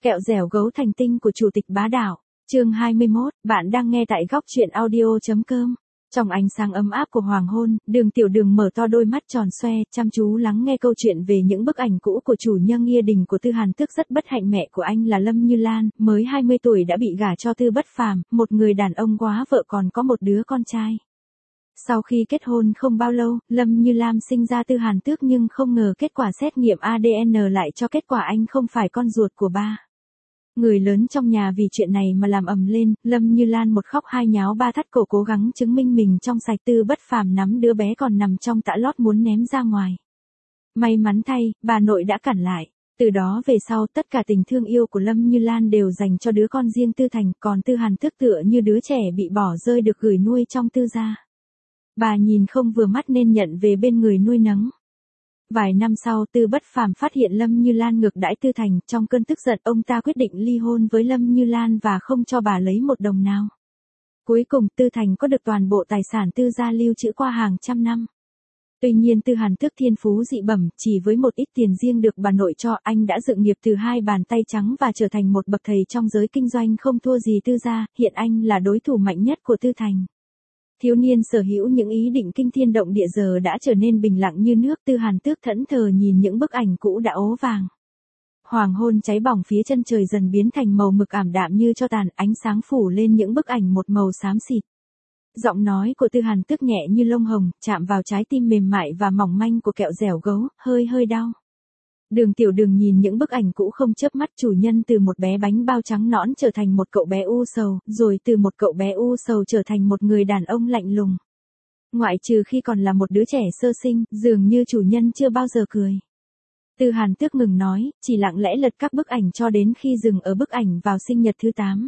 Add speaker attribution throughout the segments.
Speaker 1: Kẹo dẻo gấu thành tinh của Chủ tịch Bá Đạo. Chương 21, bạn đang nghe tại góc truyện audio.com. Trong ánh sáng ấm áp của hoàng hôn, Đường Tiểu Đường mở to đôi mắt tròn xoe, chăm chú lắng nghe câu chuyện về những bức ảnh cũ của chủ nhân Nghia Đình của Tư Hàn Tước. Rất bất hạnh mẹ của anh là Lâm Như Lan, mới 20 tuổi đã bị gả cho Tư Bất Phàm, một người đàn ông quá vợ còn có một đứa con trai. Sau khi kết hôn không bao lâu, Lâm Như Lam sinh ra Tư Hàn Tước nhưng không ngờ kết quả xét nghiệm ADN lại cho kết quả anh không phải con ruột của ba. Người lớn trong nhà vì chuyện này mà làm ầm lên, Lâm Như Lan một khóc hai nháo ba thắt cổ cố gắng chứng minh mình trong sạch. Tư Bất Phàm nắm đứa bé còn nằm trong tã lót muốn ném ra ngoài. May mắn thay, bà nội đã cản lại. Từ đó về sau tất cả tình thương yêu của Lâm Như Lan đều dành cho đứa con riêng Tư Thành, còn Tư Hàn Tước tựa như đứa trẻ bị bỏ rơi được gửi nuôi trong Tư gia. Bà nhìn không vừa mắt nên nhận về bên người nuôi nấng. Vài năm sau Tư Bất Phàm phát hiện Lâm Như Lan ngược đãi Tư Thành, trong cơn tức giận ông ta quyết định ly hôn với Lâm Như Lan và không cho bà lấy một đồng nào. Cuối cùng Tư Thành có được toàn bộ tài sản Tư gia lưu trữ qua hàng trăm năm. Tuy nhiên Tư Hàn Tước thiên phú dị bẩm, chỉ với một ít tiền riêng được bà nội cho, anh đã dựng nghiệp từ hai bàn tay trắng và trở thành một bậc thầy trong giới kinh doanh không thua gì Tư gia. Hiện anh là đối thủ mạnh nhất của Tư Thành. Thiếu niên sở hữu những ý định kinh thiên động địa giờ đã trở nên bình lặng như nước. Tư Hàn Tước thẫn thờ nhìn những bức ảnh cũ đã ố vàng. Hoàng hôn cháy bỏng phía chân trời dần biến thành màu mực ảm đạm như tro tàn, ánh sáng phủ lên những bức ảnh một màu xám xịt. Giọng nói của Tư Hàn Tước nhẹ như lông hồng, chạm vào trái tim mềm mại và mỏng manh của kẹo dẻo gấu, hơi đau. Đường Tiểu Đường nhìn những bức ảnh cũ không chớp mắt. Chủ nhân từ một bé bánh bao trắng nõn trở thành một cậu bé u sầu, rồi từ một cậu bé u sầu trở thành một người đàn ông lạnh lùng. Ngoại trừ khi còn là một đứa trẻ sơ sinh, dường như chủ nhân chưa bao giờ cười. Tư Hàn Tước ngừng nói, chỉ lặng lẽ lật các bức ảnh cho đến khi dừng ở bức ảnh vào sinh nhật thứ 8.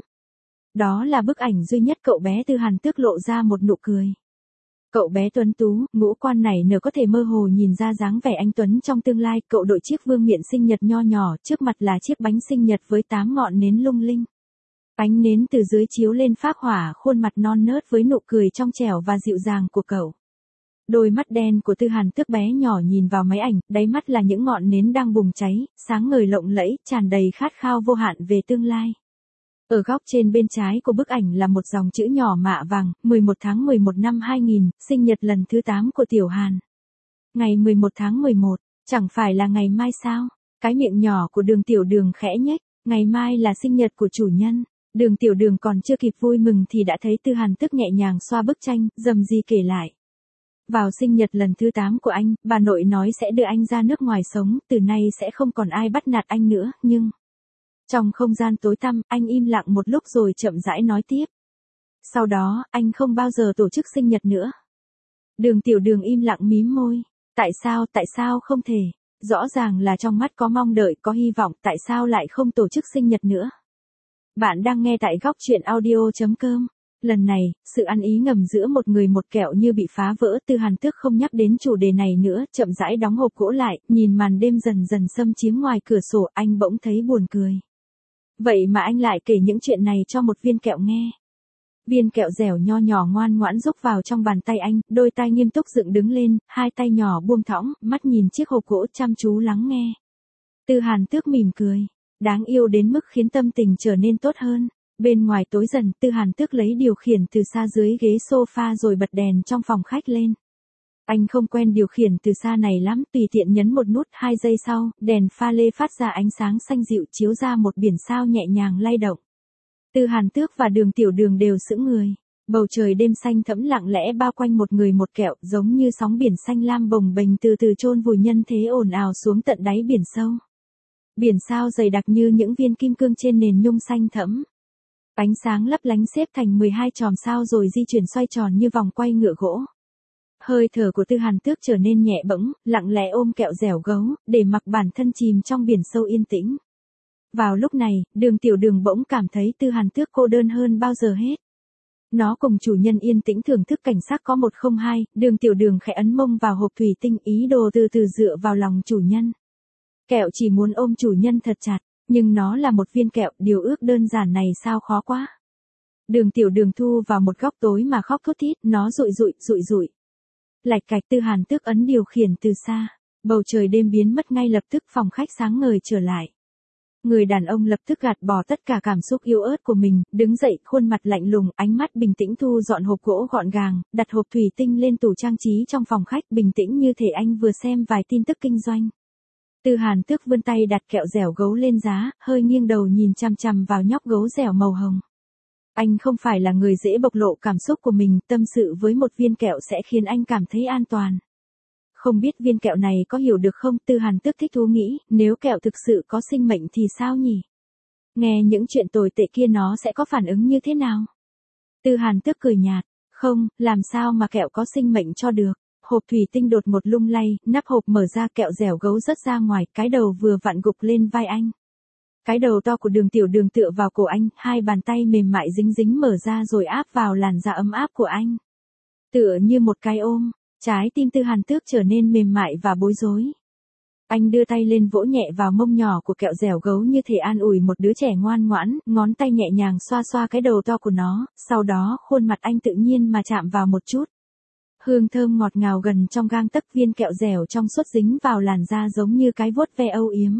Speaker 1: Đó là bức ảnh duy nhất cậu bé Tư Hàn Tước lộ ra một nụ cười. Cậu bé tuấn tú, ngũ quan nảy nở có thể mơ hồ nhìn ra dáng vẻ anh tuấn trong tương lai. Cậu đội chiếc vương miện sinh nhật nho nhỏ, trước mặt là chiếc bánh sinh nhật với 8 ngọn nến lung linh. Ánh nến từ dưới chiếu lên phác hỏa khuôn mặt non nớt với nụ cười trong trẻo và dịu dàng của cậu. Đôi mắt đen của Tư Hàn Tước bé nhỏ nhìn vào máy ảnh, đáy mắt là những ngọn nến đang bùng cháy, sáng ngời lộng lẫy, tràn đầy khát khao vô hạn về tương lai. Ở góc trên bên trái của bức ảnh là một dòng chữ nhỏ mạ vàng, 11 tháng 11 năm 2000, sinh nhật lần thứ 8 của Tiểu Hàn. Ngày 11 tháng 11, chẳng phải là ngày mai sao? Cái miệng nhỏ của Đường Tiểu Đường khẽ nhếch, ngày mai là sinh nhật của chủ nhân. Đường Tiểu Đường còn chưa kịp vui mừng thì đã thấy Tư Hàn Tước nhẹ nhàng xoa bức tranh, rầm rì kể lại. Vào sinh nhật lần thứ 8 của anh, bà nội nói sẽ đưa anh ra nước ngoài sống, từ nay sẽ không còn ai bắt nạt anh nữa, nhưng... Trong không gian tối tăm, anh im lặng một lúc rồi chậm rãi nói tiếp. Sau đó, anh không bao giờ tổ chức sinh nhật nữa. Đường Tiểu Đường im lặng mím môi. Tại sao không thể? Rõ ràng là trong mắt có mong đợi, có hy vọng, tại sao lại không tổ chức sinh nhật nữa? Bạn đang nghe tại góc truyện audio.com. Lần này, sự ăn ý ngầm giữa một người một kẹo như bị phá vỡ. Tư Hàn Tước không nhắc đến chủ đề này nữa, chậm rãi đóng hộp gỗ lại, nhìn màn đêm dần dần xâm chiếm ngoài cửa sổ, anh bỗng thấy buồn cười. Vậy mà anh lại kể những chuyện này cho một viên kẹo nghe. Viên kẹo dẻo nho nhỏ ngoan ngoãn rúc vào trong bàn tay anh, đôi tai nghiêm túc dựng đứng lên, hai tay nhỏ buông thõng, mắt nhìn chiếc hộp gỗ chăm chú lắng nghe. Tư Hàn Tước mỉm cười, đáng yêu đến mức khiến tâm tình trở nên tốt hơn. Bên ngoài tối dần, Tư Hàn Tước lấy điều khiển từ xa dưới ghế sofa rồi bật đèn trong phòng khách lên. Anh không quen điều khiển từ xa này lắm, tùy tiện nhấn một nút, 2 giây sau, đèn pha lê phát ra ánh sáng xanh dịu chiếu ra một biển sao nhẹ nhàng lay động. Tư Hàn Tước và Đường Tiểu Đường đều sững người. Bầu trời đêm xanh thẫm lặng lẽ bao quanh một người một kẹo, giống như sóng biển xanh lam bồng bềnh từ từ chôn vùi nhân thế ồn ào xuống tận đáy biển sâu. Biển sao dày đặc như những viên kim cương trên nền nhung xanh thẫm. Ánh sáng lấp lánh xếp thành 12 chòm sao rồi di chuyển xoay tròn như vòng quay ngựa gỗ. Hơi thở của Tư Hàn Tước trở nên nhẹ bẫng, lặng lẽ ôm kẹo dẻo gấu, để mặc bản thân chìm trong biển sâu yên tĩnh. Vào lúc này, Đường Tiểu Đường bỗng cảm thấy Tư Hàn Tước cô đơn hơn bao giờ hết. Nó cùng chủ nhân yên tĩnh thưởng thức cảnh sắc có 102, Đường Tiểu Đường khẽ ấn mông vào hộp thủy tinh, ý đồ từ từ dựa vào lòng chủ nhân. Kẹo chỉ muốn ôm chủ nhân thật chặt, nhưng nó là một viên kẹo, điều ước đơn giản này sao khó quá. Đường Tiểu Đường thu vào một góc tối mà khóc thút thít, nó rụi rụi. Lạch cạch. Tư Hàn Tước ấn điều khiển từ xa. Bầu trời đêm biến mất ngay lập tức, phòng khách sáng ngời trở lại. Người đàn ông lập tức gạt bỏ tất cả cảm xúc yếu ớt của mình, đứng dậy, khuôn mặt lạnh lùng, ánh mắt bình tĩnh thu dọn hộp gỗ gọn gàng, đặt hộp thủy tinh lên tủ trang trí trong phòng khách, bình tĩnh như thể anh vừa xem vài tin tức kinh doanh. Tư Hàn Tước vươn tay đặt kẹo dẻo gấu lên giá, hơi nghiêng đầu nhìn chằm chằm vào nhóc gấu dẻo màu hồng. Anh không phải là người dễ bộc lộ cảm xúc của mình, tâm sự với một viên kẹo sẽ khiến anh cảm thấy an toàn. Không biết viên kẹo này có hiểu được không? Tư Hàn Tước thích thú nghĩ, nếu kẹo thực sự có sinh mệnh thì sao nhỉ? Nghe những chuyện tồi tệ kia nó sẽ có phản ứng như thế nào? Tư Hàn Tước cười nhạt, không, làm sao mà kẹo có sinh mệnh cho được. Hộp thủy tinh đột một lung lay, nắp hộp mở ra, kẹo dẻo gấu rớt ra ngoài, cái đầu vừa vặn gục lên vai anh. Cái đầu to của Đường Tiểu Đường tựa vào cổ anh, hai bàn tay mềm mại dính dính mở ra rồi áp vào làn da ấm áp của anh. Tựa như một cái ôm, trái tim Tư Hàn Tước trở nên mềm mại và bối rối. Anh đưa tay lên vỗ nhẹ vào mông nhỏ của kẹo dẻo gấu như thể an ủi một đứa trẻ ngoan ngoãn, ngón tay nhẹ nhàng xoa xoa cái đầu to của nó, sau đó khuôn mặt anh tự nhiên mà chạm vào một chút. Hương thơm ngọt ngào gần trong gang tấc, viên kẹo dẻo trong suốt dính vào làn da giống như cái vuốt ve âu yếm.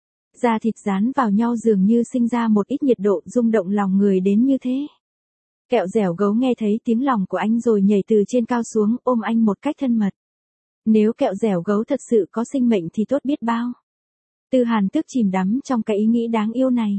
Speaker 1: Da thịt dán vào nhau dường như sinh ra một ít nhiệt độ, rung động lòng người đến như thế. Kẹo dẻo gấu nghe thấy tiếng lòng của anh rồi nhảy từ trên cao xuống, ôm anh một cách thân mật. Nếu kẹo dẻo gấu thật sự có sinh mệnh thì tốt biết bao. Tư Hàn Tước chìm đắm trong cái ý nghĩ đáng yêu này.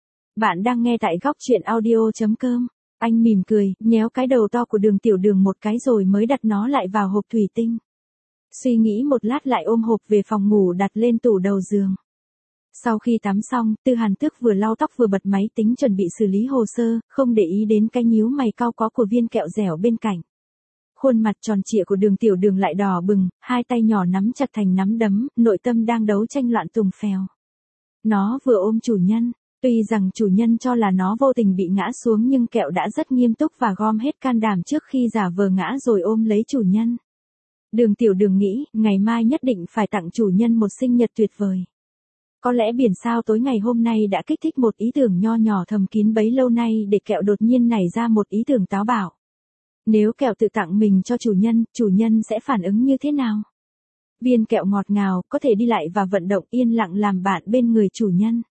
Speaker 1: Bạn đang nghe tại góc truyện audio.com. Anh mỉm cười, nhéo cái đầu to của Đường Tiểu Đường một cái rồi mới đặt nó lại vào hộp thủy tinh. Suy nghĩ một lát lại ôm hộp về phòng ngủ đặt lên tủ đầu giường. Sau khi tắm xong, Tư Hàn Tước vừa lau tóc vừa bật máy tính chuẩn bị xử lý hồ sơ, không để ý đến cái nhíu mày cau có của viên kẹo dẻo bên cạnh. Khuôn mặt tròn trịa của Đường Tiểu Đường lại đỏ bừng, hai tay nhỏ nắm chặt thành nắm đấm, nội tâm đang đấu tranh loạn tùng phèo. Nó vừa ôm chủ nhân, tuy rằng chủ nhân cho là nó vô tình bị ngã xuống nhưng kẹo đã rất nghiêm túc và gom hết can đảm trước khi giả vờ ngã rồi ôm lấy chủ nhân. Đường Tiểu Đường nghĩ, ngày mai nhất định phải tặng chủ nhân một sinh nhật tuyệt vời. Có lẽ biển sao tối ngày hôm nay đã kích thích một ý tưởng nho nhỏ thầm kín bấy lâu nay để kẹo đột nhiên nảy ra một ý tưởng táo bạo. Nếu kẹo tự tặng mình cho chủ nhân sẽ phản ứng như thế nào? Viên kẹo ngọt ngào, có thể đi lại và vận động yên lặng làm bạn bên người chủ nhân.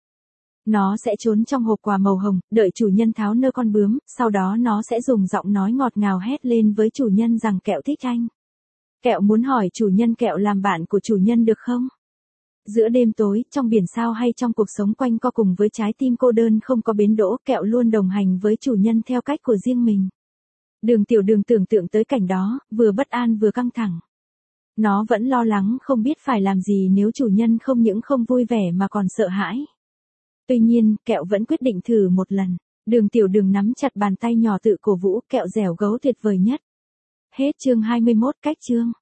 Speaker 1: Nó sẽ trốn trong hộp quà màu hồng, đợi chủ nhân tháo nơ con bướm, sau đó nó sẽ dùng giọng nói ngọt ngào hét lên với chủ nhân rằng kẹo thích anh. Kẹo muốn hỏi chủ nhân kẹo làm bạn của chủ nhân được không? Giữa đêm tối, trong biển sao hay trong cuộc sống quanh co cùng với trái tim cô đơn không có bến đỗ, kẹo luôn đồng hành với chủ nhân theo cách của riêng mình. Đường Tiểu Đường tưởng tượng tới cảnh đó, vừa bất an vừa căng thẳng. Nó vẫn lo lắng không biết phải làm gì nếu chủ nhân không những không vui vẻ mà còn sợ hãi. Tuy nhiên, kẹo vẫn quyết định thử một lần. Đường Tiểu Đường nắm chặt bàn tay nhỏ tự cổ vũ, kẹo dẻo gấu tuyệt vời nhất. Hết chương 21, cách chương.